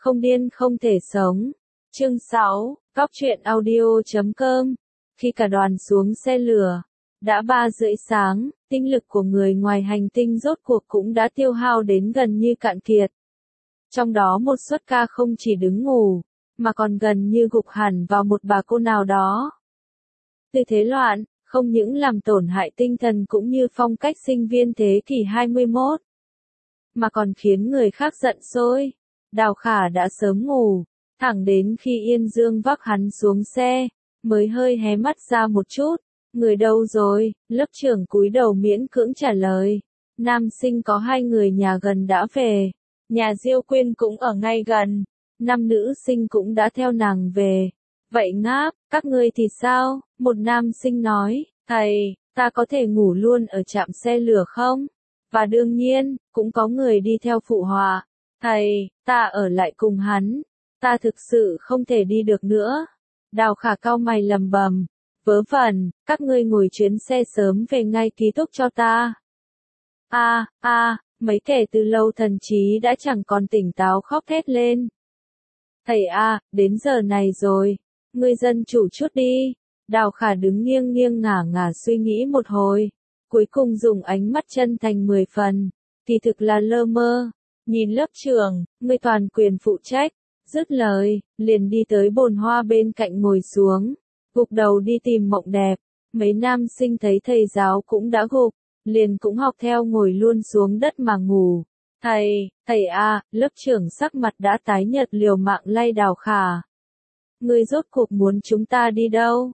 Không điên không thể sống. Chương 6, Góc truyện audio.com. Khi cả đoàn xuống xe lửa, đã 3:30 sáng, tinh lực của người ngoài hành tinh rốt cuộc cũng đã tiêu hao đến gần như cạn kiệt. Trong đó một suất ca không chỉ đứng ngủ, mà còn gần như gục hẳn vào một bà cô nào đó. Tư thế loạn, không những làm tổn hại tinh thần cũng như phong cách sinh viên thế kỷ 21, mà còn khiến người khác giận sôi. Đào Khả đã sớm ngủ, thẳng đến khi Yên Dương vác hắn xuống xe, mới hơi hé mắt ra một chút. Người đâu rồi? Lớp trưởng cúi đầu miễn cưỡng trả lời. Nam sinh có 2 người nhà gần đã về. Nhà Diêu Quyên cũng ở ngay gần. 5 nữ sinh cũng đã theo nàng về. Vậy Ngáp, các ngươi thì sao? Một nam sinh nói, thầy, ta có thể ngủ luôn ở trạm xe lửa không? Và đương nhiên, cũng có người đi theo phụ họa. Thầy, ta ở lại cùng hắn. Ta thực sự không thể đi được nữa. Đào Khả cau mày lầm bầm. Vớ vẩn, các ngươi ngồi chuyến xe sớm về ngay ký túc cho ta. Mấy kẻ từ lâu thần trí đã chẳng còn tỉnh táo khóc thét lên. Thầy đến giờ này rồi. Ngươi dân chủ chút đi. Đào Khả đứng nghiêng nghiêng ngả ngả suy nghĩ một hồi. Cuối cùng dùng ánh mắt chân thành 10 phần. Kỳ thực là lơ mơ. Nhìn lớp trưởng, ngươi toàn quyền phụ trách. Dứt lời, liền đi tới bồn hoa bên cạnh ngồi xuống. Gục đầu đi tìm Mộng Đẹp. Mấy nam sinh thấy thầy giáo cũng đã gục, liền cũng học theo ngồi luôn xuống đất mà ngủ. Thầy lớp trưởng sắc mặt đã tái nhợt liều mạng lay Đào Khả. Ngươi rốt cuộc muốn chúng ta đi đâu?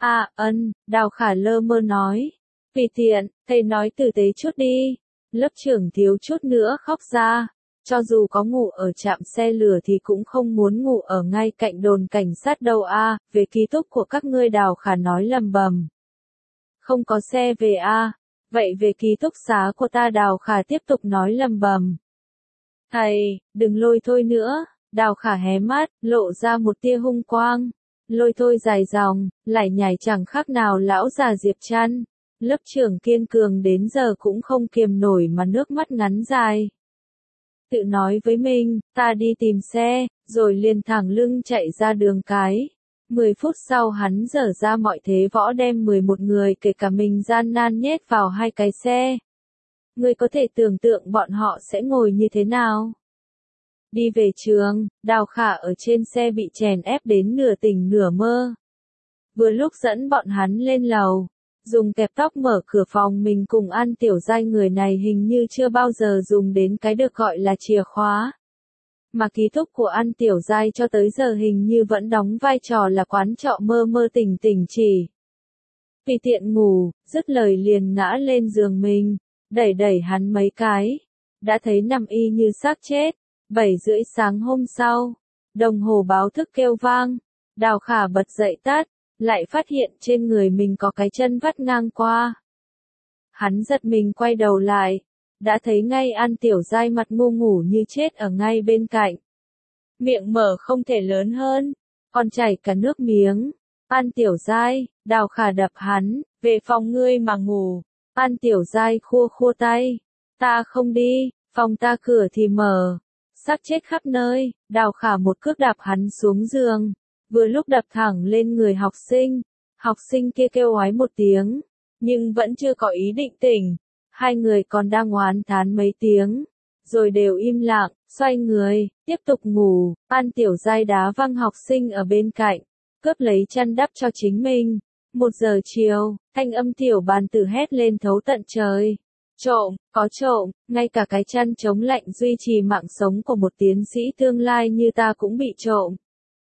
Đào Khả lơ mơ nói. Vì tiện, thầy nói tử tế chút đi. Lớp trưởng thiếu chút nữa khóc ra. Cho dù có ngủ ở trạm xe lửa thì cũng không muốn ngủ ở ngay cạnh đồn cảnh sát đâu về ký túc của các ngươi. Đào Khả nói lầm bầm. Không có xe về vậy về ký túc xá của ta. Đào Khả tiếp tục nói lầm bầm. Thầy, đừng lôi thôi nữa. Đào Khả hé mắt, lộ ra một tia hung quang. Lôi thôi dài dòng, lải nhải chẳng khác nào lão già Diệp Trăn. Lớp trưởng kiên cường đến giờ cũng không kiềm nổi mà nước mắt ngắn dài. Tự nói với mình, ta đi tìm xe, rồi liền thẳng lưng chạy ra đường cái. 10 phút sau hắn dở ra mọi thế võ đem 11 người kể cả mình gian nan nhét vào 2 cái xe. Ngươi có thể tưởng tượng bọn họ sẽ ngồi như thế nào? Đi về trường, Đào Khả ở trên xe bị chèn ép đến nửa tỉnh nửa mơ. Vừa lúc dẫn bọn hắn lên lầu, dùng kẹp tóc mở cửa phòng mình cùng An Tiểu Giai. Người này hình như chưa bao giờ dùng đến cái được gọi là chìa khóa. Mà ký túc của An Tiểu Giai cho tới giờ hình như vẫn đóng vai trò là quán trọ mơ mơ tỉnh tỉnh chỉ. Vì tiện ngủ, dứt lời liền ngã lên giường mình, đẩy hắn mấy cái. Đã thấy nằm y như xác chết. 7:30 sáng hôm sau, đồng hồ báo thức kêu vang. Đào Khả bật dậy tắt, lại phát hiện trên người mình có cái chân vắt ngang qua. Hắn giật mình quay đầu lại, đã thấy ngay An Tiểu Giai mặt ngu ngủ như chết ở ngay bên cạnh. Miệng mở không thể lớn hơn, còn chảy cả nước miếng. An Tiểu Giai, Đào Khả đập hắn, về phòng ngươi mà ngủ. An Tiểu Giai khua khua tay, ta không đi, phòng ta cửa thì mở. Xác chết khắp nơi. Đào Khả một cước đạp hắn xuống giường, vừa lúc đập thẳng lên người học sinh. Học sinh kia kêu oái một tiếng, nhưng vẫn chưa có ý định tỉnh. 2 người còn đang oán thán mấy tiếng, rồi đều im lặng, xoay người, tiếp tục ngủ. An Tiểu Giai đá văng học sinh ở bên cạnh, cướp lấy chăn đắp cho chính mình. 1 giờ chiều, thanh âm Tiểu Bàn Tử hét lên thấu tận trời. Trộm, có trộm, ngay cả cái chăn chống lạnh duy trì mạng sống của một tiến sĩ tương lai như ta cũng bị trộm.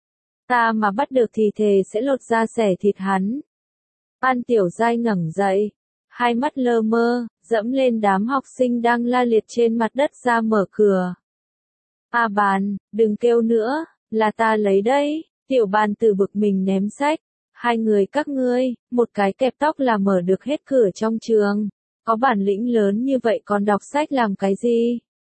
Ta mà bắt được thì thề sẽ lột da xẻ thịt hắn. An Tiểu Giai ngẩng dậy, 2 mắt lơ mơ, dẫm lên đám học sinh đang la liệt trên mặt đất ra mở cửa. Bàn, đừng kêu nữa, là ta lấy đấy. Tiểu Bàn Tử bực mình ném sách. 2 người các ngươi, một cái kẹp tóc là mở được hết cửa trong trường. Có bản lĩnh lớn như vậy còn đọc sách làm cái gì?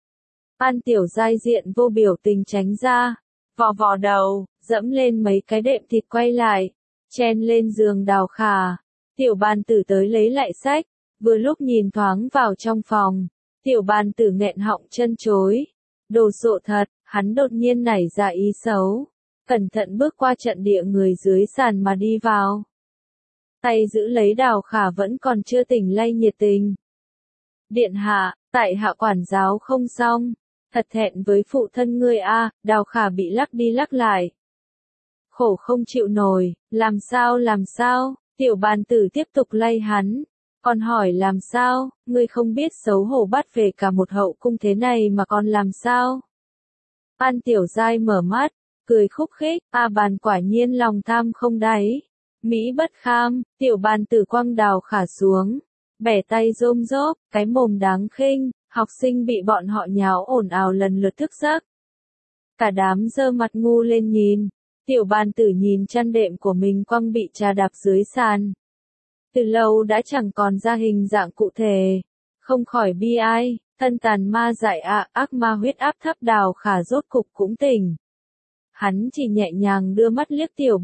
An Tiểu Giai diện vô biểu tình tránh ra, vò đầu, dẫm lên mấy cái đệm thịt quay lại, chen lên giường Đào Khả. Tiểu Bàn Tử tới lấy lại sách, vừa lúc nhìn thoáng vào trong phòng, Tiểu Bàn Tử nghẹn họng chân chối. Đồ sộ thật, Hắn đột nhiên nảy ra ý xấu, cẩn thận bước qua trận địa người dưới sàn mà đi vào. Tay giữ lấy Đào Khả vẫn còn chưa tỉnh lay nhiệt tình. Điện hạ, tại hạ quản giáo không xong, thật thẹn với phụ thân ngươi a. Đào Khả bị lắc đi lắc lại. Khổ không chịu nổi, làm sao, tiểu bàn tử tiếp tục lay hắn. Còn hỏi làm sao, ngươi không biết xấu hổ bắt về cả một hậu cung thế này mà còn làm sao? An Tiểu Giai mở mắt, cười khúc khích, bàn quả nhiên lòng tham không đáy. Mỹ bất kham, tiểu bàn tử quăng Đào Khả xuống, bẻ tay rôm rốp, cái mồm đáng khinh, học sinh bị bọn họ nháo ồn ào lần lượt thức giấc. Cả đám giơ mặt ngu lên nhìn, tiểu bàn tử nhìn chăn đệm của mình quăng bị trà đạp dưới sàn. Từ lâu đã chẳng còn ra hình dạng cụ thể, không khỏi bi ai, thân tàn ma dại ác ma huyết áp thấp. Đào Khả rốt cục cũng tỉnh. Hắn chỉ nhẹ nhàng đưa mắt liếc tiểu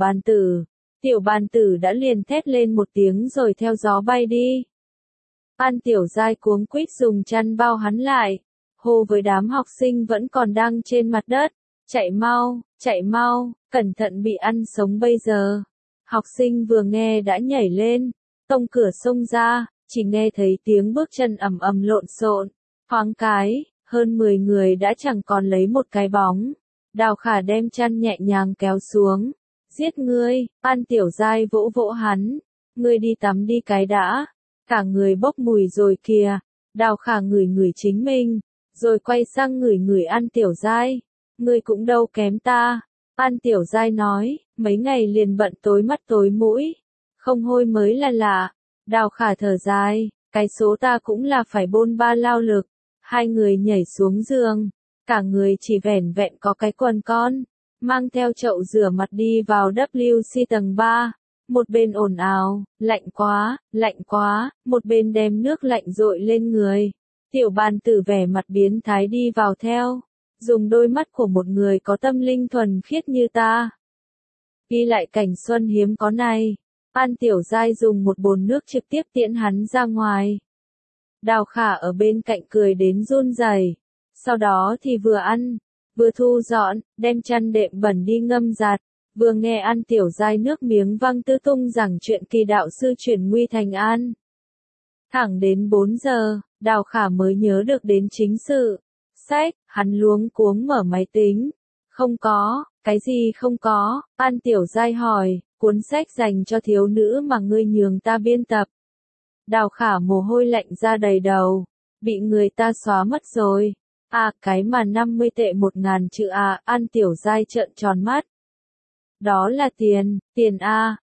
bàn tử đã liền thét lên một tiếng rồi theo gió bay đi. An Tiểu Giai cuống quýt dùng chăn bao hắn lại, hô với đám học sinh vẫn còn đang trên mặt đất, chạy mau, cẩn thận bị ăn sống bây giờ. Học sinh vừa nghe đã nhảy lên, tông cửa xông ra, chỉ nghe thấy tiếng bước chân ầm ầm lộn xộn, thoáng cái, hơn 10 người đã chẳng còn lấy một cái bóng. Đào Khả đem chăn nhẹ nhàng kéo xuống, giết ngươi. An Tiểu Giai vỗ vỗ hắn, ngươi đi tắm đi cái đã, cả người bốc mùi rồi kìa. Đào Khả ngửi ngửi chính mình, rồi quay sang ngửi ngửi An Tiểu Giai, ngươi cũng đâu kém ta. An Tiểu Giai nói, mấy ngày liền bận tối mắt tối mũi, không hôi mới là lạ. Đào Khả thở dài, cái số ta cũng là phải bôn ba lao lực. Hai người nhảy xuống giường, cả người chỉ vẻn vẹn có cái quần con, mang theo chậu rửa mặt đi vào WC tầng 3. Một bên ồn ào, lạnh quá, một bên đem nước lạnh dội lên người. Tiểu bàn tử vẻ mặt biến thái đi vào theo, dùng đôi mắt của một người có tâm linh thuần khiết như ta. Ghi lại cảnh xuân hiếm có này, An Tiểu Giai dùng một bồn nước trực tiếp tiễn hắn ra ngoài. Đào Khả ở bên cạnh cười đến run rẩy. Sau đó thì vừa ăn, vừa thu dọn, đem chăn đệm bẩn đi ngâm giặt, vừa nghe An Tiểu Giai nước miếng văng tứ tung rằng chuyện kỳ đạo sư chuyển nguy thành an. Thẳng đến 4 giờ, Đào Khả mới nhớ được đến chính sự. Sách, hắn luống cuống mở máy tính. Không có, cái gì không có? An Tiểu Giai hỏi, cuốn sách dành cho thiếu nữ mà ngươi nhường ta biên tập. Đào Khả mồ hôi lạnh ra đầy đầu, bị người ta xóa mất rồi. Cái mà 50 tệ 1.000 chữ An Tiểu Giai trợn tròn mắt. Đó là tiền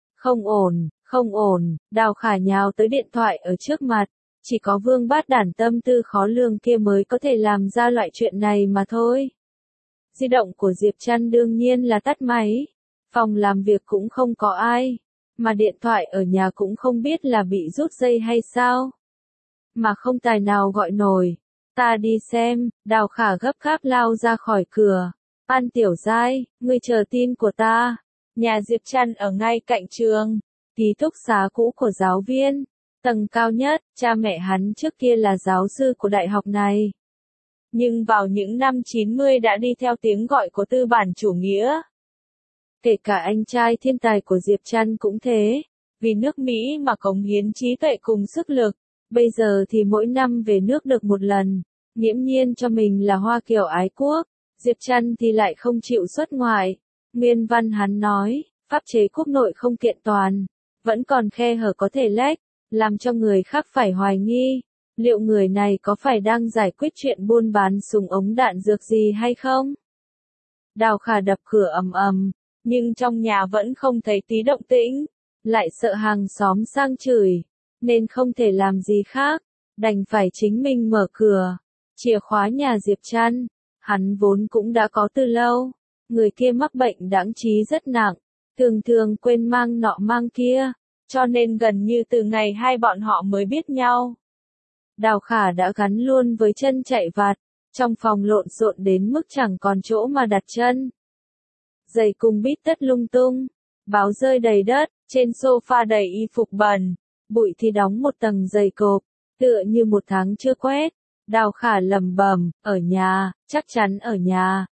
không ổn, Đào Khả nhào tới điện thoại ở trước mặt, chỉ có vương bát đản tâm tư khó lường kia mới có thể làm ra loại chuyện này mà thôi. Di động của Diệp Trăn đương nhiên là tắt máy, phòng làm việc cũng không có ai, mà điện thoại ở nhà cũng không biết là bị rút dây hay sao. Mà không tài nào gọi nổi. Ta đi xem. Đào Khả gấp gáp lao ra khỏi cửa. An Tiểu Giai, ngươi chờ tin của ta. Nhà Diệp Trăn ở ngay cạnh trường, ký túc xá cũ của giáo viên, tầng cao nhất. Cha mẹ hắn trước kia là giáo sư của đại học này, nhưng vào những năm 90 đã đi theo tiếng gọi của tư bản chủ nghĩa. Kể cả anh trai thiên tài của Diệp Trăn cũng thế, vì nước Mỹ mà cống hiến trí tuệ cùng sức lực. Bây giờ thì mỗi năm về nước được một lần, nghiễm nhiên cho mình là hoa kiều ái quốc. Diệp Trăn thì lại không chịu xuất ngoại. Nguyên văn hắn nói, pháp chế quốc nội không kiện toàn, vẫn còn khe hở có thể lách, làm cho người khác phải hoài nghi, liệu người này có phải đang giải quyết chuyện buôn bán súng ống đạn dược gì hay không? Đào Khả đập cửa ầm ầm, nhưng trong nhà vẫn không thấy tí động tĩnh, lại sợ hàng xóm sang chửi, nên không thể làm gì khác, đành phải chính mình mở cửa. Chìa khóa nhà Diệp Trăn, hắn vốn cũng đã có từ lâu. Người kia mắc bệnh đãng trí rất nặng, thường quên mang nọ mang kia, cho nên gần như từ ngày hai bọn họ mới biết nhau. Đào Khả đã gắn luôn với chân chạy vặt, trong phòng lộn xộn đến mức chẳng còn chỗ mà đặt chân. Giày cùng bít tất lung tung, báo rơi đầy đất, trên sofa đầy y phục bẩn, bụi thì đóng một tầng dày cộp, tựa như một tháng chưa quét. Đào Khả lẩm bẩm, ở nhà, chắc chắn ở nhà,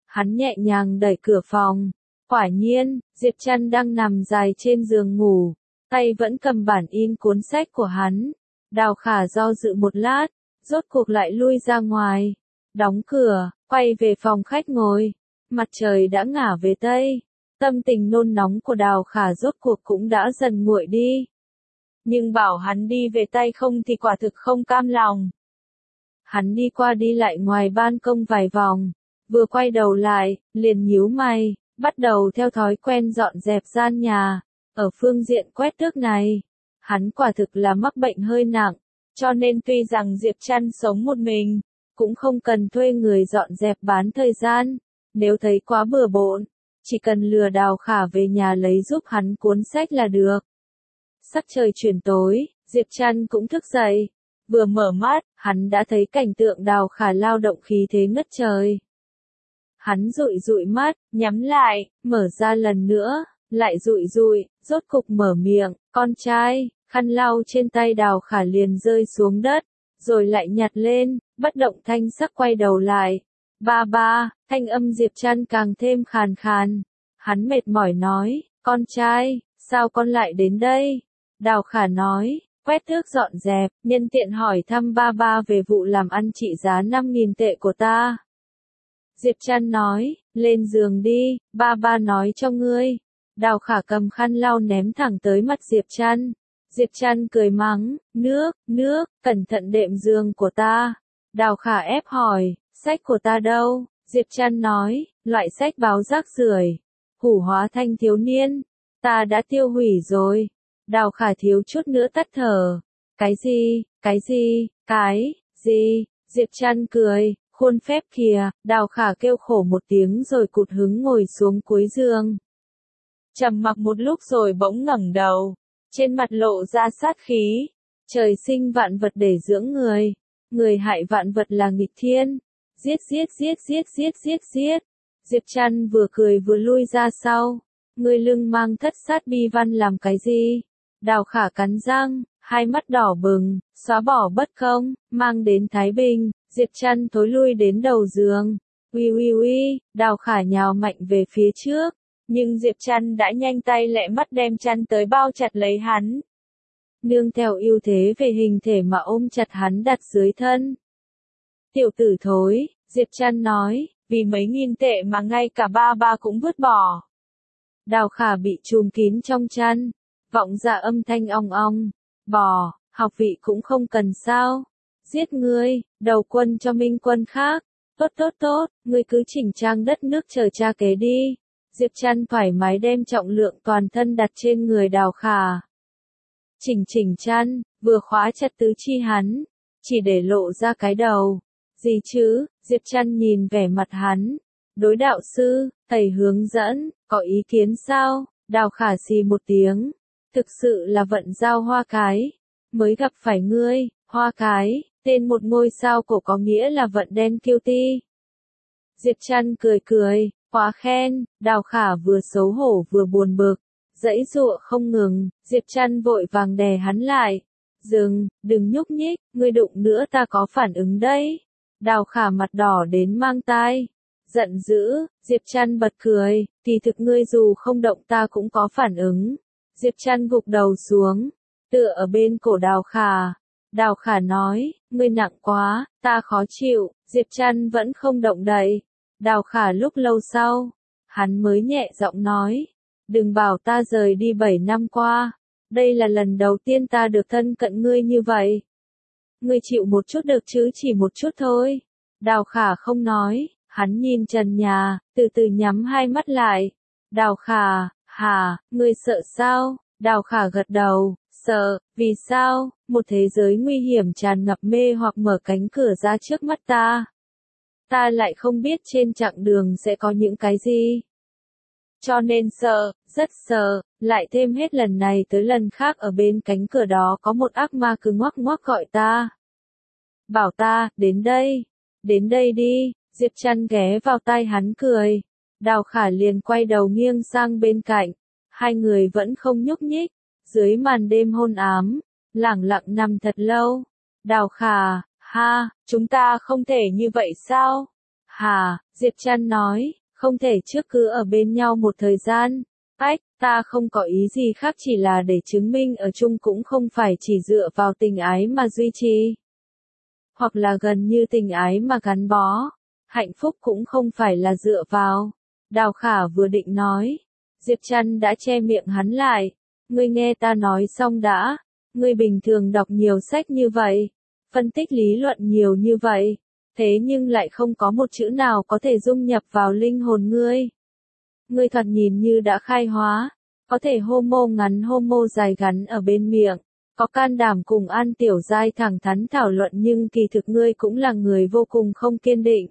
Hắn nhẹ nhàng đẩy cửa phòng. Quả nhiên, Diệp Trăn đang nằm dài trên giường ngủ, tay vẫn cầm bản in cuốn sách của hắn. Đào Khả do dự một lát, rốt cuộc lại lui ra ngoài, đóng cửa, quay về phòng khách ngồi. Mặt trời đã ngả về Tây, tâm tình nôn nóng của Đào Khả rốt cuộc cũng đã dần nguội đi. Nhưng bảo hắn đi về Tây không thì quả thực không cam lòng. Hắn đi qua đi lại ngoài ban công vài vòng, vừa quay đầu lại, liền nhíu mày, bắt đầu theo thói quen dọn dẹp gian nhà. Ở phương diện quét tước này, hắn quả thực là mắc bệnh hơi nặng, cho nên tuy rằng Diệp Trăn sống một mình, cũng không cần thuê người dọn dẹp bán thời gian. Nếu thấy quá bừa bộn, chỉ cần lừa Đào Khả về nhà lấy giúp hắn cuốn sách là được. Sắc trời chuyển tối, Diệp Trăn cũng thức dậy. Vừa mở mắt, hắn đã thấy cảnh tượng Đào Khả lao động khí thế ngất trời. Hắn dụi dụi mắt, nhắm lại, mở ra lần nữa, lại dụi dụi, rốt cục mở miệng, con trai. Khăn lau trên tay Đào Khả liền rơi xuống đất, rồi lại nhặt lên, bất động thanh sắc quay đầu lại. Ba ba, thanh âm Diệp Trăn càng thêm khàn khàn. Hắn mệt mỏi nói, con trai, sao con lại đến đây? Đào Khả nói, quét tước dọn dẹp, nhân tiện hỏi thăm ba ba về vụ làm ăn trị giá 5.000 tệ của ta. Diệp Trăn nói, lên giường đi, ba ba nói cho ngươi. Đào Khả cầm khăn lau ném thẳng tới mặt Diệp Trăn. Diệp Trăn cười mắng, nước, cẩn thận đệm giường của ta. Đào Khả ép hỏi, sách của ta đâu? Diệp Trăn nói, loại sách báo rác rưởi, hủ hóa thanh thiếu niên, ta đã tiêu hủy rồi. Đào Khả thiếu chút nữa tắt thở. Cái gì? Diệp Trăn cười, khuôn phép kìa. Đào Khả kêu khổ một tiếng rồi cụt hứng ngồi xuống cuối giường. Trầm mặc một lúc rồi bỗng ngẩng đầu, trên mặt lộ ra sát khí. Trời sinh vạn vật để dưỡng người, người hại vạn vật là nghịch thiên. Giết. Diệp Trăn vừa cười vừa lui ra sau. Ngươi lưng mang thất sát bi văn làm cái gì? Đào Khả cắn răng, hai mắt đỏ bừng, xóa bỏ bất công, mang đến Thái Bình. Diệp Trăn thối lui đến đầu giường. Uy, Đào Khả nhào mạnh về phía trước, nhưng Diệp Trăn đã nhanh tay lẹ mắt đem chăn tới bao chặt lấy hắn. Nương theo ưu thế về hình thể mà ôm chặt hắn đặt dưới thân. Tiểu tử thối, Diệp Trăn nói, vì mấy nghìn tệ mà ngay cả ba ba cũng vứt bỏ. Đào Khả bị trùm kín trong chăn, vọng ra âm thanh ong ong, bỏ, học vị cũng không cần sao. Giết ngươi, đầu quân cho minh quân khác. Tốt, ngươi cứ chỉnh trang đất nước chờ cha kế đi. Diệp Trăn thoải mái đem trọng lượng toàn thân đặt trên người Đào Khả. Chỉnh chăn, vừa khóa chặt tứ chi hắn, chỉ để lộ ra cái đầu. Gì chứ? Diệp Trăn nhìn vẻ mặt hắn. Đối đạo sư, thầy hướng dẫn, có ý kiến sao? Đào Khả xì một tiếng. Thực sự là vận giao Hoa Cái. Mới gặp phải ngươi, Hoa Cái, tên một ngôi sao cổ có nghĩa là vận đen kiêu ti. Diệp Trăn cười, quá khen. Đào Khả vừa xấu hổ vừa buồn bực, giãy giụa không ngừng. Diệp Trăn vội vàng đè hắn lại. Đừng nhúc nhích, ngươi đụng nữa ta có phản ứng đấy. Đào Khả mặt đỏ đến mang tai, giận dữ. Diệp Trăn bật cười, kỳ thực ngươi dù không động ta cũng có phản ứng. Diệp Trăn gục đầu xuống, tựa ở bên cổ Đào Khả. Đào Khả nói, ngươi nặng quá, ta khó chịu. Diệp Trăn vẫn không động đậy. Đào Khả lúc lâu sau, hắn mới nhẹ giọng nói, đừng bảo ta rời đi 7 năm qua. Đây là lần đầu tiên ta được thân cận ngươi như vậy. Ngươi chịu một chút được chứ, chỉ một chút thôi. Đào Khả không nói, hắn nhìn trần nhà, từ từ nhắm hai mắt lại. Đào Khả, hả, ngươi sợ sao? Đào Khả gật đầu, sợ, vì sao? Một thế giới nguy hiểm tràn ngập mê hoặc mở cánh cửa ra trước mắt ta. Ta lại không biết trên chặng đường sẽ có những cái gì. Cho nên sợ, rất sợ, lại thêm hết lần này tới lần khác ở bên cánh cửa đó có một ác ma cứ ngoắc ngoắc gọi ta. Bảo ta, đến đây đi. Diệp Trăn ghé vào tai hắn cười. Đào Khả liền quay đầu nghiêng sang bên cạnh. Hai người vẫn không nhúc nhích. Dưới màn đêm hôn ám, lẳng lặng nằm thật lâu. Đào Khả, ha, chúng ta không thể như vậy sao? Hà, Diệp Trăn nói, không thể trước cứ ở bên nhau một thời gian. Ách, ta không có ý gì khác, chỉ là để chứng minh ở chung cũng không phải chỉ dựa vào tình ái mà duy trì. Hoặc là gần như tình ái mà gắn bó. Hạnh phúc cũng không phải là dựa vào. Đào Khả vừa định nói. Diệp Trăn đã che miệng hắn lại. Ngươi nghe ta nói xong đã. Ngươi bình thường đọc nhiều sách như vậy. Phân tích lý luận nhiều như vậy. Thế nhưng lại không có một chữ nào có thể dung nhập vào linh hồn ngươi. Ngươi thoạt nhìn như đã khai hóa. Có thể homo ngắn homo dài gắn ở bên miệng. Có can đảm cùng An Tiểu Giai thẳng thắn thảo luận, nhưng kỳ thực ngươi cũng là người vô cùng không kiên định.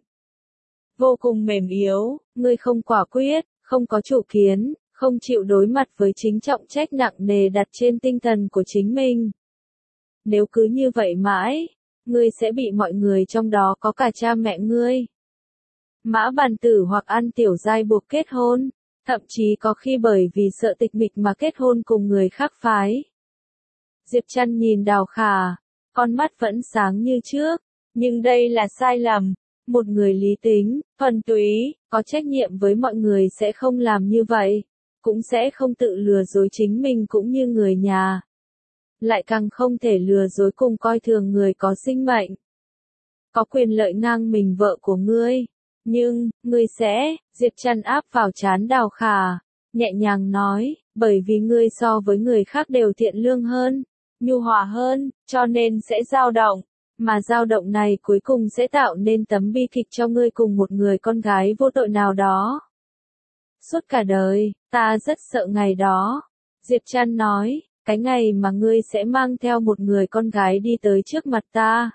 Vô cùng mềm yếu, ngươi không quả quyết, không có chủ kiến, không chịu đối mặt với chính trọng trách nặng nề đặt trên tinh thần của chính mình. Nếu cứ như vậy mãi, ngươi sẽ bị mọi người, trong đó có cả cha mẹ ngươi, Mã Bàn Tử hoặc An Tiểu Giai, buộc kết hôn, thậm chí có khi bởi vì sợ tịch mịch mà kết hôn cùng người khác phái. Diệp Trăn nhìn Đào Khả, con mắt vẫn sáng như trước, nhưng đây là sai lầm. Một người lý tính, thuần túy, có trách nhiệm với mọi người sẽ không làm như vậy, cũng sẽ không tự lừa dối chính mình cũng như người nhà. Lại càng không thể lừa dối cùng coi thường người có sinh mệnh, có quyền lợi ngang mình vợ của ngươi. Nhưng, ngươi sẽ, Diệp Trăn áp vào trán Đào Khả, nhẹ nhàng nói, bởi vì ngươi so với người khác đều thiện lương hơn, nhu hòa hơn, cho nên sẽ dao động. Mà dao động này cuối cùng sẽ tạo nên tấm bi kịch cho ngươi cùng một người con gái vô tội nào đó. Suốt cả đời, ta rất sợ ngày đó. Diệp Trăn nói, cái ngày mà ngươi sẽ mang theo một người con gái đi tới trước mặt ta.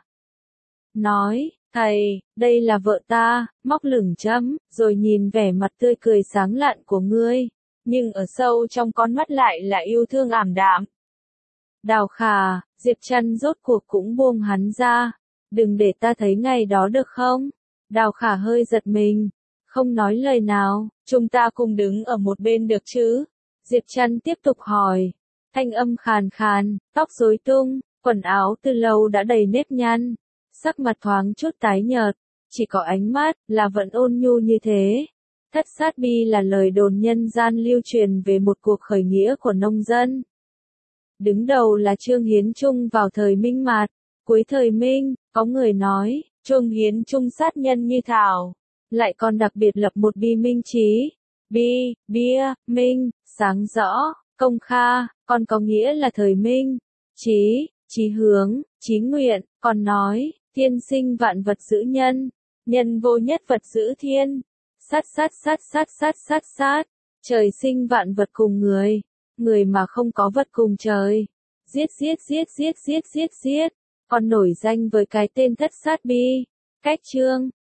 Nói, thầy, đây là vợ ta, móc lửng chấm, rồi nhìn vẻ mặt tươi cười sáng lạn của ngươi. Nhưng ở sâu trong con mắt lại là yêu thương ảm đạm. Đào Khả, Diệp Trăn rốt cuộc cũng buông hắn ra. Đừng để ta thấy ngày đó được không? Đào Khả hơi giật mình, không nói lời nào. Chúng ta cùng đứng ở một bên được chứ? Diệp Trăn tiếp tục hỏi. Thanh âm khàn khàn, tóc rối tung, quần áo từ lâu đã đầy nếp nhăn. Sắc mặt thoáng chút tái nhợt, chỉ có ánh mắt là vẫn ôn nhu như thế. Thất sát bi là lời đồn nhân gian lưu truyền về một cuộc khởi nghĩa của nông dân. Đứng đầu là Trương Hiến Trung vào thời Minh Mạt, cuối thời Minh, có người nói, Trương Hiến Trung sát nhân như thảo, lại còn đặc biệt lập một bi minh chí, bia, minh, sáng rõ, công kha, còn có nghĩa là thời Minh, chí hướng, chí nguyện, còn nói, thiên sinh vạn vật giữ nhân, nhân vô nhất vật giữ thiên, sát, trời sinh vạn vật cùng người. Người mà không có vật cùng trời. Giết. Còn nổi danh với cái tên thất sát bi. Cách chương.